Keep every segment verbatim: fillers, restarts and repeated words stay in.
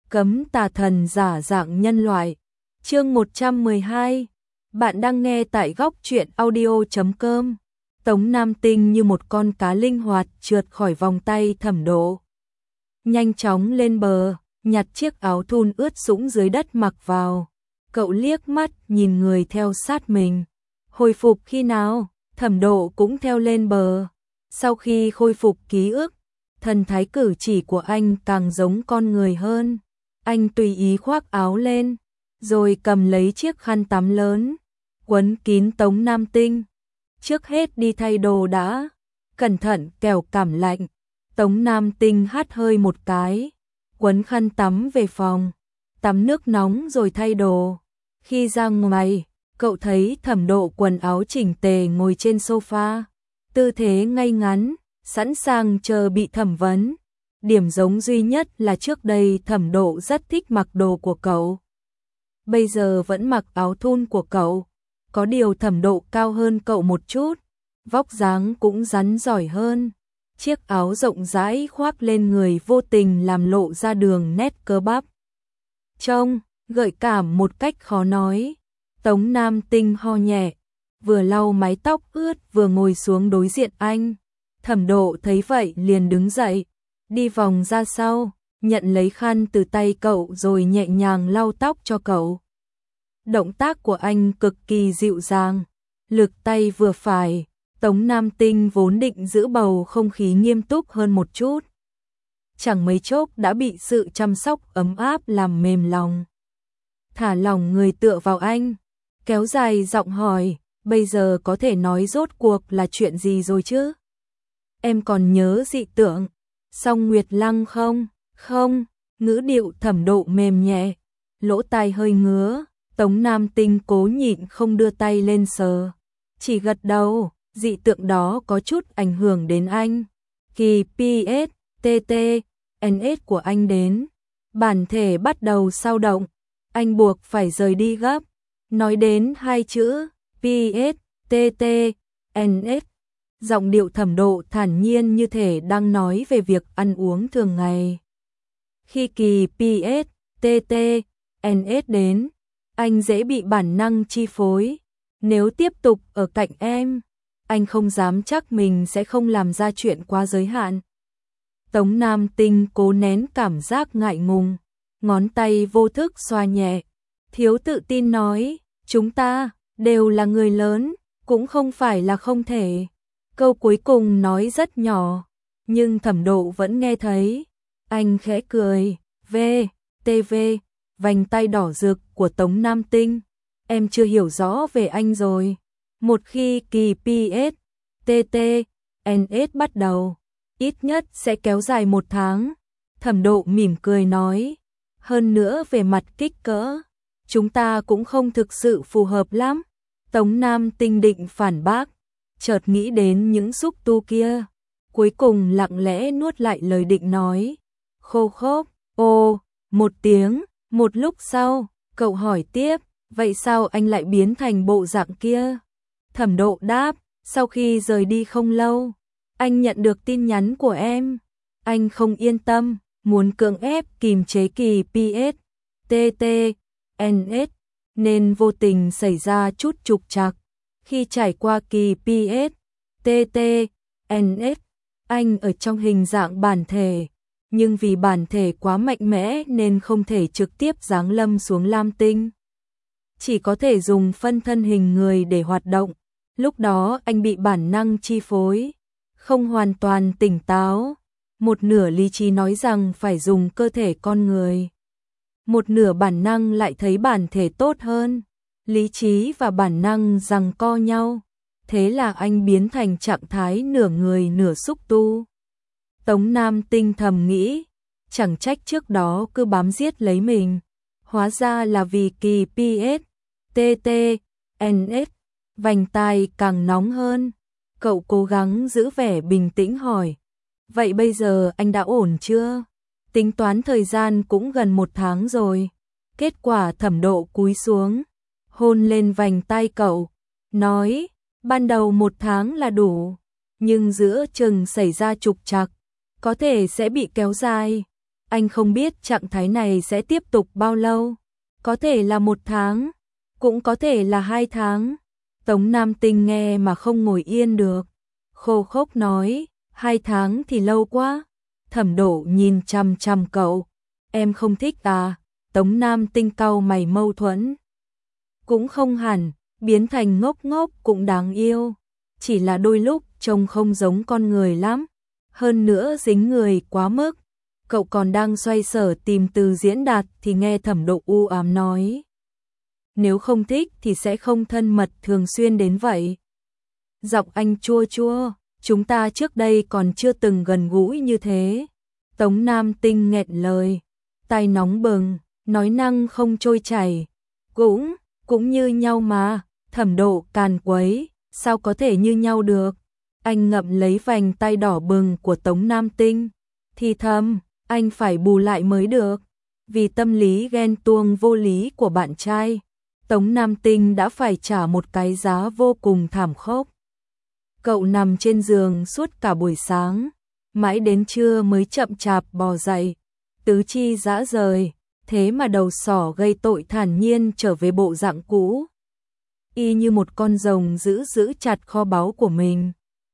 Cấm tà thần giả dạng nhân loại. Chương một trăm mười hai. Bạn đang nghe tại góc truyện audio chấm com. Tống Nam Tinh như một con cá linh hoạt trượt khỏi vòng tay Thẩm Độ. Nhanh chóng lên bờ, nhặt chiếc áo thun ướt sũng dưới đất mặc vào. Cậu liếc mắt nhìn người theo sát mình. Hồi phục khi nào? Thẩm Độ cũng theo lên bờ. Sau khi khôi phục ký ức, thần thái cử chỉ của anh càng giống con người hơn. Anh tùy ý khoác áo lên, rồi cầm lấy chiếc khăn tắm lớn, quấn kín Tống Nam Tinh. Trước hết đi thay đồ đã, cẩn thận kẻo cảm lạnh. Tống Nam Tinh hắt hơi một cái, quấn khăn tắm về phòng, tắm nước nóng rồi thay đồ. Khi ra ngoài, cậu thấy Thẩm Độ quần áo chỉnh tề ngồi trên sofa, tư thế ngay ngắn, sẵn sàng chờ bị thẩm vấn. Điểm giống duy nhất là trước đây Thẩm Độ rất thích mặc đồ của cậu. Bây giờ vẫn mặc áo thun của cậu. Có điều Thẩm Độ cao hơn cậu một chút, vóc dáng cũng rắn giỏi hơn. Chiếc áo rộng rãi khoác lên người vô tình làm lộ ra đường nét cơ bắp. Trông gợi cảm một cách khó nói. Tống Nam Tinh ho nhẹ, vừa lau mái tóc ướt vừa ngồi xuống đối diện anh. Thẩm Độ thấy vậy liền đứng dậy, đi vòng ra sau, nhận lấy khăn từ tay cậu rồi nhẹ nhàng lau tóc cho cậu. Động tác của anh cực kỳ dịu dàng, lực tay vừa phải. Tống Nam Tinh vốn định giữ bầu không khí nghiêm túc hơn một chút, chẳng mấy chốc đã bị sự chăm sóc ấm áp làm mềm lòng. Thả lỏng người tựa vào anh, kéo dài giọng hỏi, bây giờ có thể nói rốt cuộc là chuyện gì rồi chứ? Em còn nhớ dị tượng Song Nguyệt Lăng không? Không, ngữ điệu Thẩm Độ mềm nhẹ, lỗ tai hơi ngứa. Tống Nam Tinh cố nhịn không đưa tay lên sờ, chỉ gật đầu. Dị tượng đó có chút ảnh hưởng đến anh. Kỳ pê ét, tê tê, en ét của anh đến, bản thể bắt đầu xao động, anh buộc phải rời đi gấp. Nói đến hai chữ pê ét, tê tê, en ét, giọng điệu Thẩm Độ thản nhiên như thể đang nói về việc ăn uống thường ngày. Khi kỳ pê ét, tê tê, en ét đến, anh dễ bị bản năng chi phối. Nếu tiếp tục ở cạnh em, anh không dám chắc mình sẽ không làm ra chuyện quá giới hạn. Tống Nam Tinh cố nén cảm giác ngại ngùng, ngón tay vô thức xoa nhẹ, thiếu tự tin nói, chúng ta đều là người lớn, cũng không phải là không thể. Câu cuối cùng nói rất nhỏ, nhưng Thẩm Độ vẫn nghe thấy. Anh khẽ cười, V, tê vê, vành tay đỏ rực của Tống Nam Tinh. Em chưa hiểu rõ về anh rồi. Một khi kỳ pê ét, tê tê, en ét bắt đầu, ít nhất sẽ kéo dài một tháng. Thẩm Độ mỉm cười nói, hơn nữa về mặt kích cỡ, chúng ta cũng không thực sự phù hợp lắm. Tống Nam Tinh định phản bác, chợt nghĩ đến những xúc tu kia, cuối cùng lặng lẽ nuốt lại lời định nói. Khô khốc, ô, một tiếng. Một lúc sau, cậu hỏi tiếp, vậy sao anh lại biến thành bộ dạng kia? Thẩm Độ đáp, sau khi rời đi không lâu, anh nhận được tin nhắn của em. Anh không yên tâm, muốn cưỡng ép kìm chế kỳ pê ét, tê tê, en ét, nên vô tình xảy ra chút trục trặc. Khi trải qua kỳ pê ét, tê tê, en ét, anh ở trong hình dạng bản thể, nhưng vì bản thể quá mạnh mẽ nên không thể trực tiếp giáng lâm xuống Lam Tinh. Chỉ có thể dùng phân thân hình người để hoạt động. Lúc đó anh bị bản năng chi phối, không hoàn toàn tỉnh táo. Một nửa lý trí nói rằng phải dùng cơ thể con người, một nửa bản năng lại thấy bản thể tốt hơn. Lý trí và bản năng giằng co nhau, thế là anh biến thành trạng thái nửa người nửa xúc tu. Tống Nam Tinh thầm nghĩ, chẳng trách trước đó cứ bám giết lấy mình, hóa ra là vì kỳ pê ét, tê tê, en ét. Vành tai càng nóng hơn. Cậu cố gắng giữ vẻ bình tĩnh hỏi, vậy bây giờ anh đã ổn chưa? Tính toán thời gian cũng gần một tháng rồi. Kết quả Thẩm Độ cúi xuống, hôn lên vành tai cậu, nói, ban đầu một tháng là đủ, nhưng giữa chừng xảy ra trục trặc, có thể sẽ bị kéo dài. Anh không biết trạng thái này sẽ tiếp tục bao lâu. Có thể là một tháng, cũng có thể là hai tháng. Tống Nam Tinh nghe mà không ngồi yên được. Khô khốc nói, hai tháng thì lâu quá. Thẩm Độ nhìn chằm chằm cậu. Em không thích à? Tống Nam Tinh cau mày mâu thuẫn. Cũng không hẳn, biến thành ngốc ngốc cũng đáng yêu. Chỉ là đôi lúc trông không giống con người lắm. Hơn nữa dính người quá mức. Cậu còn đang xoay sở tìm từ diễn đạt thì nghe Thẩm Độ u ám nói. Nếu không thích thì sẽ không thân mật thường xuyên đến vậy. Giọng anh chua chua, chúng ta trước đây còn chưa từng gần gũi như thế. Tống Nam Tinh nghẹn lời, tay nóng bừng, nói năng không trôi chảy. Cũng, cũng như nhau mà, Thẩm Độ càn quấy, sao có thể như nhau được. Anh ngậm lấy vành tay đỏ bừng của Tống Nam Tinh, thì thầm, anh phải bù lại mới được. Vì tâm lý ghen tuông vô lý của bạn trai, Tống Nam Tinh đã phải trả một cái giá vô cùng thảm khốc. Cậu nằm trên giường suốt cả buổi sáng, mãi đến trưa mới chậm chạp bò dậy, tứ chi rã rời, thế mà đầu sỏ gây tội thản nhiên trở về bộ dạng cũ. Y như một con rồng giữ giữ chặt kho báu của mình.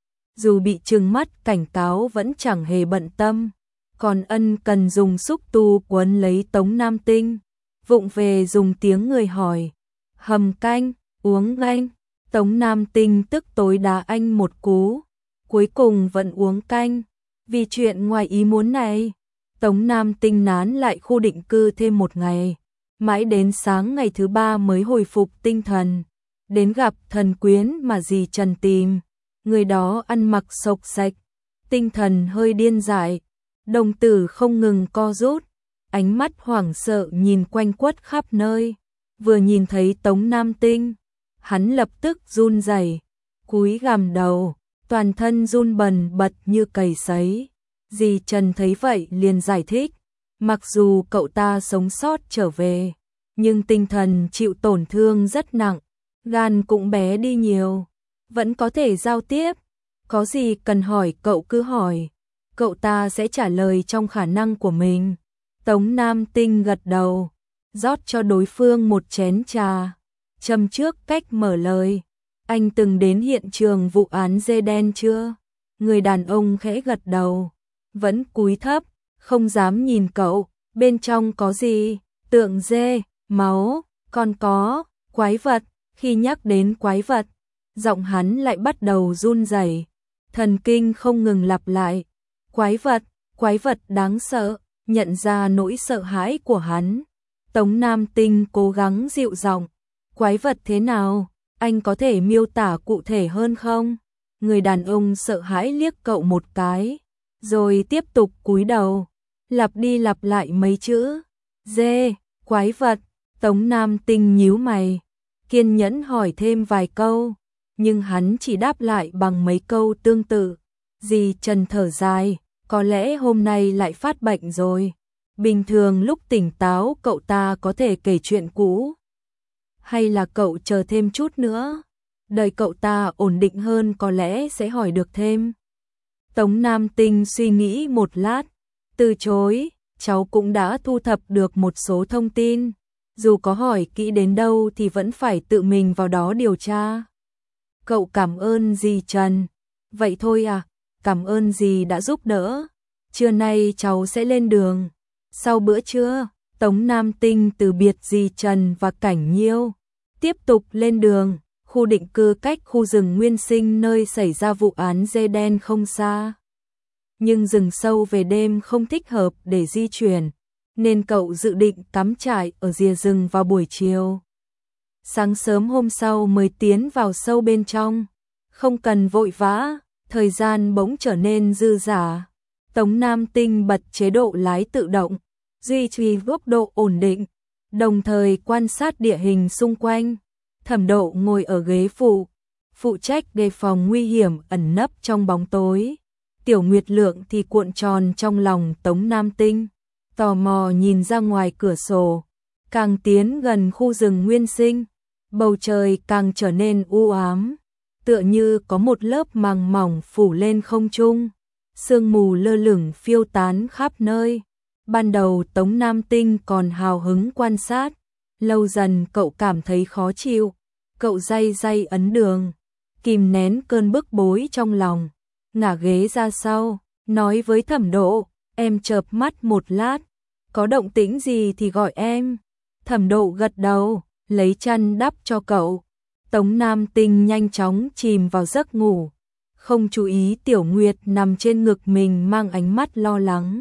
Dù bị trừng mắt cảnh cáo vẫn chẳng hề bận tâm, còn ân cần dùng xúc tu quấn lấy Tống Nam Tinh, vụng về dùng tiếng người hỏi, hầm canh, uống canh. Tống Nam Tinh tức tối đá anh một cú, cuối cùng vẫn uống canh. Vì chuyện ngoài ý muốn này, Tống Nam Tinh nán lại khu định cư thêm một ngày, mãi đến sáng ngày thứ ba mới hồi phục tinh thần, đến gặp thần quyến mà dì Trần tìm. Người đó ăn mặc xộc xệch, tinh thần hơi điên dại, đồng tử không ngừng co rút, ánh mắt hoảng sợ nhìn quanh quất khắp nơi. Vừa nhìn thấy Tống Nam Tinh, hắn lập tức run rẩy, cúi gằm đầu, toàn thân run bần bật như cầy sấy. Dì Trần thấy vậy liền giải thích, mặc dù cậu ta sống sót trở về, nhưng tinh thần chịu tổn thương rất nặng, gan cũng bé đi nhiều, vẫn có thể giao tiếp, có gì cần hỏi cậu cứ hỏi, cậu ta sẽ trả lời trong khả năng của mình. Tống Nam Tinh gật đầu, rót cho đối phương một chén trà, châm trước cách mở lời. Anh từng đến hiện trường vụ án dê đen chưa? Người đàn ông khẽ gật đầu, vẫn cúi thấp, không dám nhìn cậu. Bên trong có gì? Tượng dê, máu, còn có quái vật. Khi nhắc đến quái vật, giọng hắn lại bắt đầu run rẩy, thần kinh không ngừng lặp lại. Quái vật, quái vật đáng sợ. Nhận ra nỗi sợ hãi của hắn, Tống Nam Tinh cố gắng dịu giọng. Quái vật thế nào? Anh có thể miêu tả cụ thể hơn không? Người đàn ông sợ hãi liếc cậu một cái, rồi tiếp tục cúi đầu, lặp đi lặp lại mấy chữ. Dê, quái vật. Tống Nam Tinh nhíu mày, kiên nhẫn hỏi thêm vài câu, nhưng hắn chỉ đáp lại bằng mấy câu tương tự. Dì Trần thở dài, có lẽ hôm nay lại phát bệnh rồi. Bình thường lúc tỉnh táo cậu ta có thể kể chuyện cũ. Hay là cậu chờ thêm chút nữa, đợi cậu ta ổn định hơn có lẽ sẽ hỏi được thêm. Tống Nam Tinh suy nghĩ một lát, từ chối, cháu cũng đã thu thập được một số thông tin. Dù có hỏi kỹ đến đâu thì vẫn phải tự mình vào đó điều tra. Cậu cảm ơn dì Trần. Vậy thôi à, cảm ơn dì đã giúp đỡ. Trưa nay cháu sẽ lên đường. Sau bữa trưa, Tống Nam Tinh từ biệt dì Trần và Cảnh Nhiêu, tiếp tục lên đường. Khu định cư cách khu rừng nguyên sinh nơi xảy ra vụ án dê đen không xa. Nhưng rừng sâu về đêm không thích hợp để di chuyển, nên cậu dự định cắm trại ở rìa rừng vào buổi chiều. Sáng sớm hôm sau mới tiến vào sâu bên trong, không cần vội vã, thời gian bỗng trở nên dư dả. Tống Nam Tinh bật chế độ lái tự động, duy trì góc độ ổn định, đồng thời quan sát địa hình xung quanh. Thẩm Độ ngồi ở ghế phụ, phụ trách đề phòng nguy hiểm ẩn nấp trong bóng tối. Tiểu Nguyệt Lượng thì cuộn tròn trong lòng Tống Nam Tinh, tò mò nhìn ra ngoài cửa sổ. Càng tiến gần khu rừng nguyên sinh, bầu trời càng trở nên u ám, tựa như có một lớp màng mỏng phủ lên không trung, sương mù lơ lửng phiêu tán khắp nơi. Ban đầu Tống Nam Tinh còn hào hứng quan sát, lâu dần cậu cảm thấy khó chịu, cậu day day ấn đường, kìm nén cơn bức bối trong lòng, ngả ghế ra sau, nói với Thẩm Độ, em chợp mắt một lát, có động tĩnh gì thì gọi em. Thẩm Độ gật đầu, lấy chăn đắp cho cậu. Tống Nam Tinh nhanh chóng chìm vào giấc ngủ, không chú ý Tiểu Nguyệt nằm trên ngực mình mang ánh mắt lo lắng.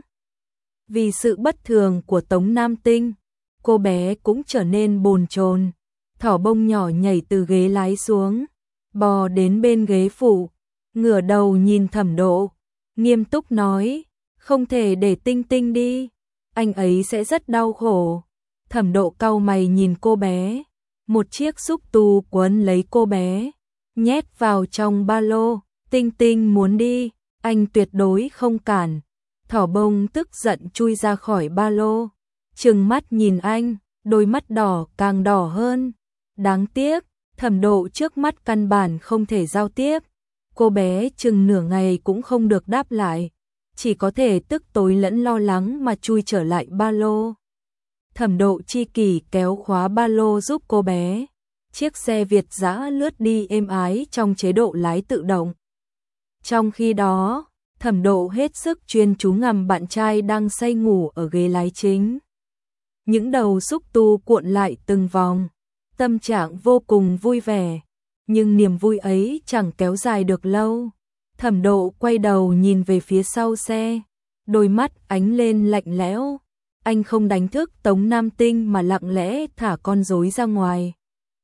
Vì sự bất thường của Tống Nam Tinh, cô bé cũng trở nên bồn chồn, thỏ bông nhỏ nhảy từ ghế lái xuống, bò đến bên ghế phụ, ngửa đầu nhìn Thẩm Độ, nghiêm túc nói, không thể để Tinh Tinh đi, anh ấy sẽ rất đau khổ. Thẩm Độ cau mày nhìn cô bé, một chiếc xúc tu quấn lấy cô bé, nhét vào trong ba lô, Tinh Tinh muốn đi, anh tuyệt đối không cản. Thỏ bông tức giận chui ra khỏi ba lô, trừng mắt nhìn anh, đôi mắt đỏ càng đỏ hơn. Đáng tiếc, Thẩm Độ trước mắt căn bản không thể giao tiếp, cô bé chừng nửa ngày cũng không được đáp lại, chỉ có thể tức tối lẫn lo lắng mà chui trở lại ba lô. Thẩm Độ chi kỷ kéo khóa ba lô giúp cô bé, chiếc xe Việt dã lướt đi êm ái trong chế độ lái tự động. Trong khi đó, Thẩm Độ hết sức chuyên chú ngắm bạn trai đang say ngủ ở ghế lái chính. Những đầu xúc tu cuộn lại từng vòng, tâm trạng vô cùng vui vẻ, nhưng niềm vui ấy chẳng kéo dài được lâu. Thẩm Độ quay đầu nhìn về phía sau xe, đôi mắt ánh lên lạnh lẽo. Anh không đánh thức Tống Nam Tinh mà lặng lẽ thả con rối ra ngoài.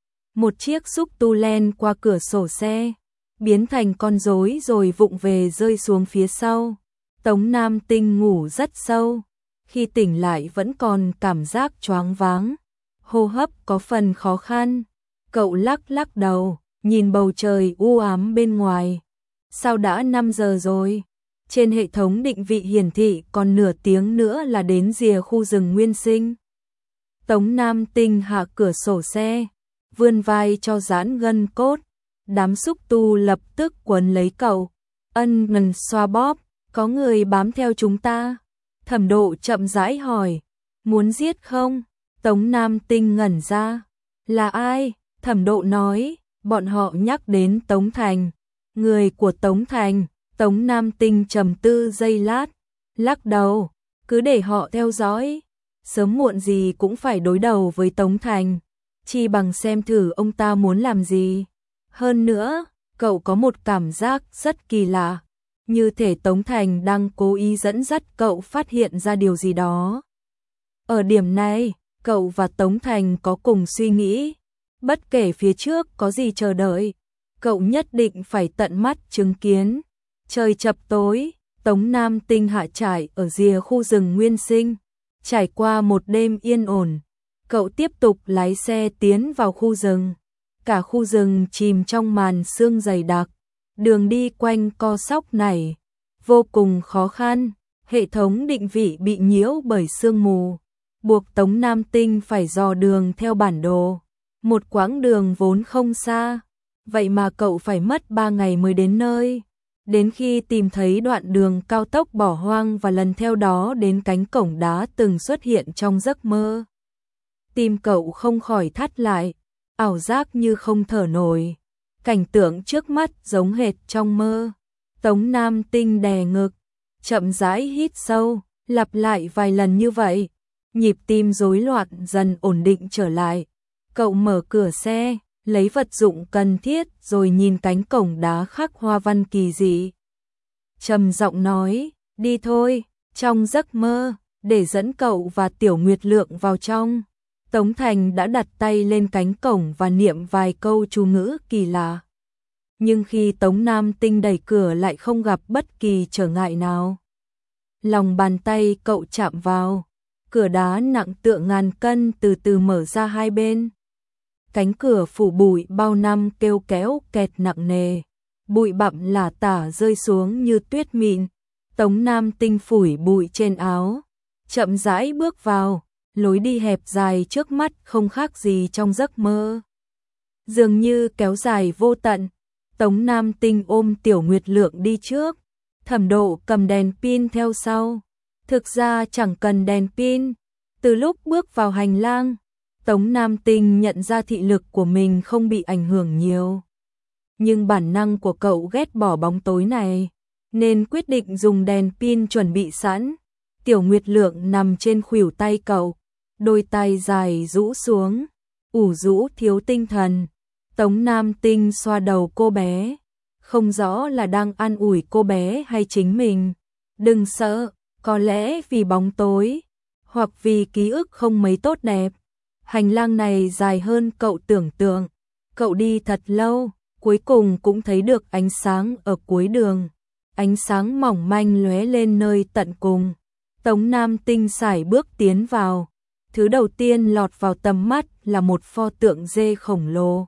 Một chiếc xúc tu len qua cửa sổ xe, biến thành con rối rồi vụng về rơi xuống phía sau. Tống Nam Tinh ngủ rất sâu, khi tỉnh lại vẫn còn cảm giác choáng váng, hô hấp có phần khó khăn. Cậu lắc lắc đầu, nhìn bầu trời u ám bên ngoài. Sao đã năm giờ rồi? Trên hệ thống định vị hiển thị còn nửa tiếng nữa là đến rìa khu rừng Nguyên Sinh. Tống Nam Tinh hạ cửa sổ xe, vươn vai cho giãn gân cốt. Đám xúc tu lập tức quấn lấy cậu, ân ngần xoa bóp, có người bám theo chúng ta. Thẩm Độ chậm rãi hỏi, muốn giết không? Tống Nam Tinh ngẩn ra, là ai? Thẩm Độ nói, bọn họ nhắc đến Tống Thành, người của Tống Thành. Tống Nam Tinh trầm tư giây lát, lắc đầu, cứ để họ theo dõi, sớm muộn gì cũng phải đối đầu với Tống Thành, chi bằng xem thử ông ta muốn làm gì. Hơn nữa, cậu có một cảm giác rất kỳ lạ, như thể Tống Thành đang cố ý dẫn dắt cậu phát hiện ra điều gì đó. Ở điểm này, cậu và Tống Thành có cùng suy nghĩ, bất kể phía trước có gì chờ đợi, cậu nhất định phải tận mắt chứng kiến. Trời chập tối, Tống Nam Tinh hạ trại ở rìa khu rừng Nguyên Sinh. Trải qua một đêm yên ổn, cậu tiếp tục lái xe tiến vào khu rừng. Cả khu rừng chìm trong màn sương dày đặc, đường đi quanh co sóc nảy, vô cùng khó khăn. Hệ thống định vị bị nhiễu bởi sương mù, buộc Tống Nam Tinh phải dò đường theo bản đồ. Một quãng đường vốn không xa, vậy mà cậu phải mất ba ngày mới đến nơi. Đến khi tìm thấy đoạn đường cao tốc bỏ hoang và lần theo đó đến cánh cổng đá từng xuất hiện trong giấc mơ, tim cậu không khỏi thắt lại, ảo giác như không thở nổi. Cảnh tượng trước mắt giống hệt trong mơ. Tống Nam Tinh đè ngực, chậm rãi hít sâu, lặp lại vài lần như vậy. Nhịp tim rối loạn dần ổn định trở lại. Cậu mở cửa xe, lấy vật dụng cần thiết rồi nhìn cánh cổng đá khắc hoa văn kỳ dị. Trầm giọng nói, đi thôi. Trong giấc mơ, để dẫn cậu và Tiểu Nguyệt Lượng vào trong, Tống Thành đã đặt tay lên cánh cổng và niệm vài câu chú ngữ kỳ lạ. Nhưng khi Tống Nam Tinh đẩy cửa lại không gặp bất kỳ trở ngại nào. Lòng bàn tay cậu chạm vào, cửa đá nặng tựa ngàn cân từ từ mở ra hai bên. Cánh cửa phủ bụi bao năm kêu kéo kẹt nặng nề, bụi bặm lả tả rơi xuống như tuyết mịn. Tống Nam Tinh phủi bụi trên áo, chậm rãi bước vào, lối đi hẹp dài trước mắt không khác gì trong giấc mơ. Dường như kéo dài vô tận. Tống Nam Tinh ôm Tiểu Nguyệt Lượng đi trước, Thẩm Độ cầm đèn pin theo sau. Thực ra chẳng cần đèn pin. Từ lúc bước vào hành lang, Tống Nam Tinh nhận ra thị lực của mình không bị ảnh hưởng nhiều. Nhưng bản năng của cậu ghét bỏ bóng tối này, nên quyết định dùng đèn pin chuẩn bị sẵn. Tiểu Nguyệt Lượng nằm trên khuỷu tay cậu, đôi tay dài rũ xuống, ủ rũ thiếu tinh thần. Tống Nam Tinh xoa đầu cô bé, không rõ là đang an ủi cô bé hay chính mình. Đừng sợ, có lẽ vì bóng tối, hoặc vì ký ức không mấy tốt đẹp. Hành lang này dài hơn cậu tưởng tượng. Cậu đi thật lâu, cuối cùng cũng thấy được ánh sáng ở cuối đường. Ánh sáng mỏng manh lóe lên nơi tận cùng. Tống Nam Tinh sải bước tiến vào. Thứ đầu tiên lọt vào tầm mắt là một pho tượng dê khổng lồ.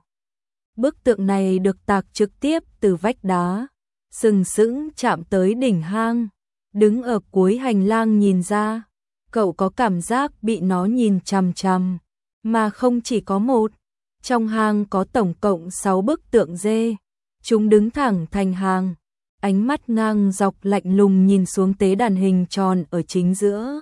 Bức tượng này được tạc trực tiếp từ vách đá, sừng sững chạm tới đỉnh hang. Đứng ở cuối hành lang nhìn ra, cậu có cảm giác bị nó nhìn chằm chằm, mà không chỉ có một. Trong hang có tổng cộng sáu bức tượng dê, chúng đứng thẳng thành hàng, ánh mắt ngang dọc lạnh lùng nhìn xuống tế đàn hình tròn ở chính giữa.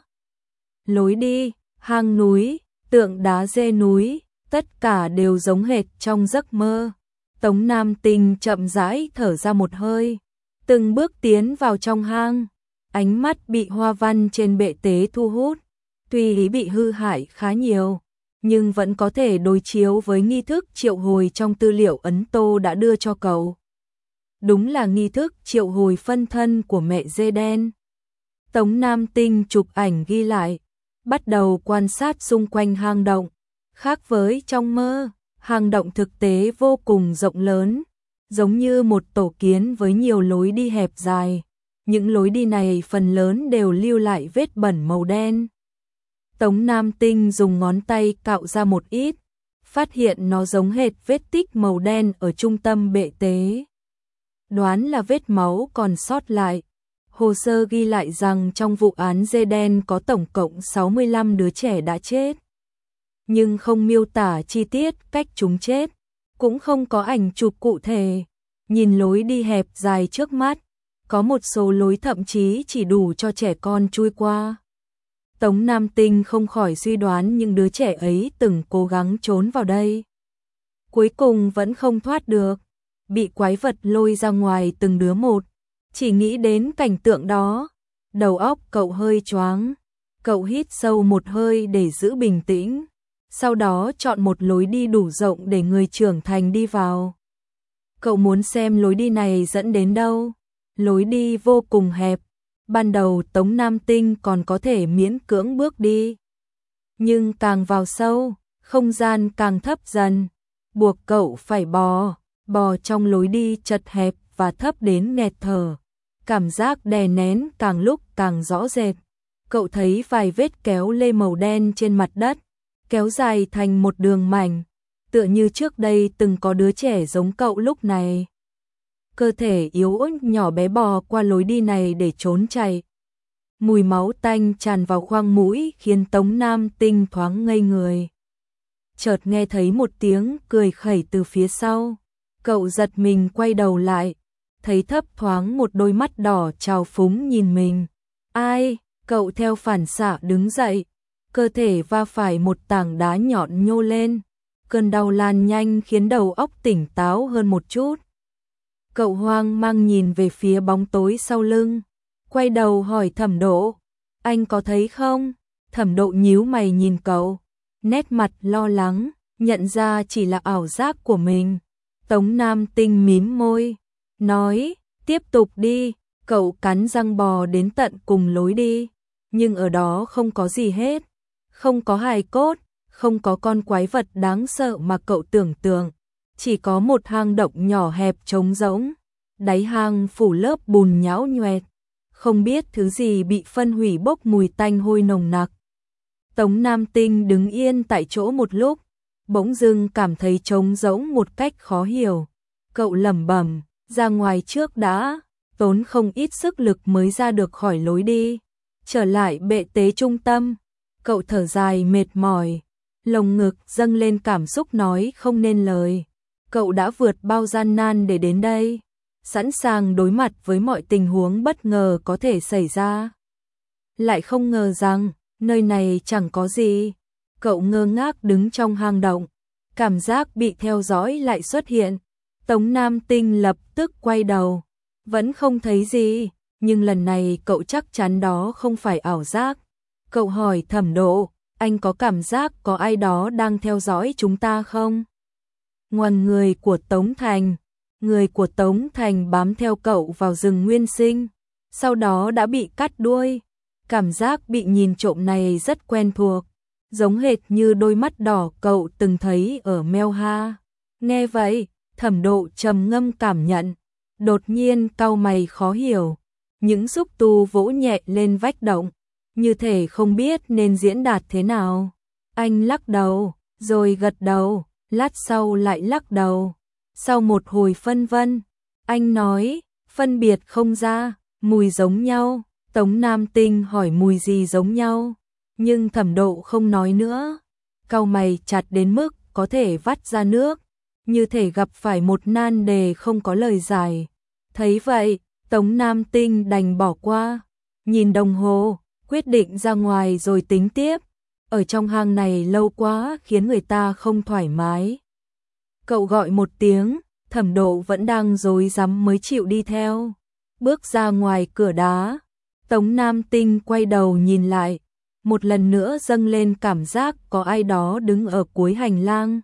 Lối đi, hang núi, tượng đá dê núi, tất cả đều giống hệt trong giấc mơ. Tống Nam Tinh chậm rãi thở ra một hơi, từng bước tiến vào trong hang. Ánh mắt bị hoa văn trên bệ tế thu hút, tuy ý bị hư hại khá nhiều, nhưng vẫn có thể đối chiếu với nghi thức triệu hồi trong tư liệu ấn tô đã đưa cho cậu. Đúng là nghi thức triệu hồi phân thân của mẹ dê đen. Tống Nam Tinh chụp ảnh ghi lại, bắt đầu quan sát xung quanh hang động. Khác với trong mơ, hang động thực tế vô cùng rộng lớn, giống như một tổ kiến với nhiều lối đi hẹp dài. Những lối đi này phần lớn đều lưu lại vết bẩn màu đen. Tống Nam Tinh dùng ngón tay cạo ra một ít, phát hiện nó giống hệt vết tích màu đen ở trung tâm bệ tế. Đoán là vết máu còn sót lại. Hồ sơ ghi lại rằng trong vụ án dê đen có tổng cộng sáu mươi lăm đứa trẻ đã chết, nhưng không miêu tả chi tiết cách chúng chết, cũng không có ảnh chụp cụ thể. Nhìn lối đi hẹp dài trước mắt, có một số lối thậm chí chỉ đủ cho trẻ con chui qua. Tống Nam Tinh không khỏi suy đoán những đứa trẻ ấy từng cố gắng trốn vào đây, cuối cùng vẫn không thoát được, bị quái vật lôi ra ngoài từng đứa một. Chỉ nghĩ đến cảnh tượng đó, đầu óc cậu hơi choáng. Cậu hít sâu một hơi để giữ bình tĩnh, sau đó chọn một lối đi đủ rộng để người trưởng thành đi vào. Cậu muốn xem lối đi này dẫn đến đâu. Lối đi vô cùng hẹp. Ban đầu Tống Nam Tinh còn có thể miễn cưỡng bước đi, nhưng càng vào sâu, không gian càng thấp dần, buộc cậu phải bò, bò trong lối đi chật hẹp và thấp đến nghẹt thở. Cảm giác đè nén càng lúc càng rõ rệt. Cậu thấy vài vết kéo lê màu đen trên mặt đất, kéo dài thành một đường mảnh, tựa như trước đây từng có đứa trẻ giống cậu lúc này. Cơ thể yếu ớt nhỏ bé bò qua lối đi này để trốn chạy. Mùi máu tanh tràn vào khoang mũi khiến Tống Nam Tinh thoáng ngây người. Chợt nghe thấy một tiếng cười khẩy từ phía sau. Cậu giật mình quay đầu lại, thấy thấp thoáng một đôi mắt đỏ trào phúng nhìn mình. Ai? Cậu theo phản xạ đứng dậy, cơ thể va phải một tảng đá nhọn nhô lên. Cơn đau lan nhanh khiến đầu óc tỉnh táo hơn một chút. Cậu hoang mang nhìn về phía bóng tối sau lưng, quay đầu hỏi Thẩm Độ, anh có thấy không? Thẩm Độ nhíu mày nhìn cậu, nét mặt lo lắng, nhận ra chỉ là ảo giác của mình. Tống Nam Tinh mím môi, nói, tiếp tục đi. Cậu cắn răng bò đến tận cùng lối đi, nhưng ở đó không có gì hết, không có hài cốt, không có con quái vật đáng sợ mà cậu tưởng tượng. Chỉ có một hang động nhỏ hẹp trống rỗng, đáy hang phủ lớp bùn nhão nhoẹt, không biết thứ gì bị phân hủy bốc mùi tanh hôi nồng nặc. Tống Nam Tinh đứng yên tại chỗ một lúc, bỗng dưng cảm thấy trống rỗng một cách khó hiểu. Cậu lẩm bẩm, ra ngoài trước đã, tốn không ít sức lực mới ra được khỏi lối đi. Trở lại bệ tế trung tâm, cậu thở dài mệt mỏi, lồng ngực dâng lên cảm xúc nói không nên lời. Cậu đã vượt bao gian nan để đến đây, sẵn sàng đối mặt với mọi tình huống bất ngờ có thể xảy ra. lại không ngờ rằng nơi này chẳng có gì. Cậu ngơ ngác đứng trong hang động, cảm giác bị theo dõi lại xuất hiện. Tống Nam Tinh lập tức quay đầu, vẫn không thấy gì, nhưng lần này cậu chắc chắn đó không phải ảo giác. Cậu hỏi Thẩm Độ, anh có cảm giác có ai đó đang theo dõi chúng ta không? Ngoằn người của Tống Thành, người của Tống Thành bám theo cậu vào rừng nguyên sinh, sau đó đã bị cắt đuôi. Cảm giác bị nhìn trộm này rất quen thuộc, giống hệt như đôi mắt đỏ cậu từng thấy ở Melha. Nghe vậy, Thẩm Độ trầm ngâm cảm nhận, đột nhiên cau mày khó hiểu. Những xúc tu vỗ nhẹ lên vách động, như thể không biết nên diễn đạt thế nào. Anh lắc đầu, rồi gật đầu, lát sau lại lắc đầu. Sau một hồi phân vân, anh nói, phân biệt không ra, mùi giống nhau. Tống Nam Tinh hỏi mùi gì giống nhau, nhưng Thẩm Độ không nói nữa. Cau mày chặt đến mức có thể vắt ra nước, như thể gặp phải một nan đề không có lời giải. Thấy vậy, Tống Nam Tinh đành bỏ qua, nhìn đồng hồ, quyết định ra ngoài rồi tính tiếp. Ở trong hang này lâu quá khiến người ta không thoải mái. Cậu gọi một tiếng, Thẩm Độ vẫn đang rối rắm mới chịu đi theo. Bước ra ngoài cửa đá, Tống Nam Tinh quay đầu nhìn lại, một lần nữa dâng lên cảm giác có ai đó đứng ở cuối hành lang.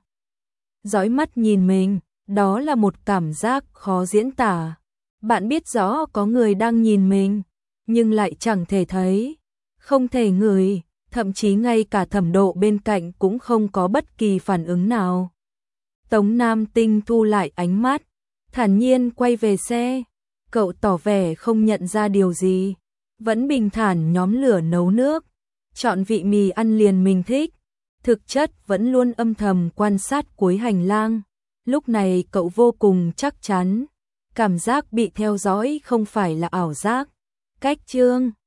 Dõi mắt nhìn mình, đó là một cảm giác khó diễn tả. Bạn biết rõ có người đang nhìn mình, nhưng lại chẳng thể thấy, không thể ngửi, thậm chí ngay cả Thẩm Độ bên cạnh cũng không có bất kỳ phản ứng nào. Tống Nam Tinh thu lại ánh mắt, thản nhiên quay về xe. Cậu tỏ vẻ không nhận ra điều gì, vẫn bình thản nhóm lửa nấu nước, chọn vị mì ăn liền mình thích. Thực chất vẫn luôn âm thầm quan sát cuối hành lang. Lúc này cậu vô cùng chắc chắn, cảm giác bị theo dõi không phải là ảo giác. Cách chương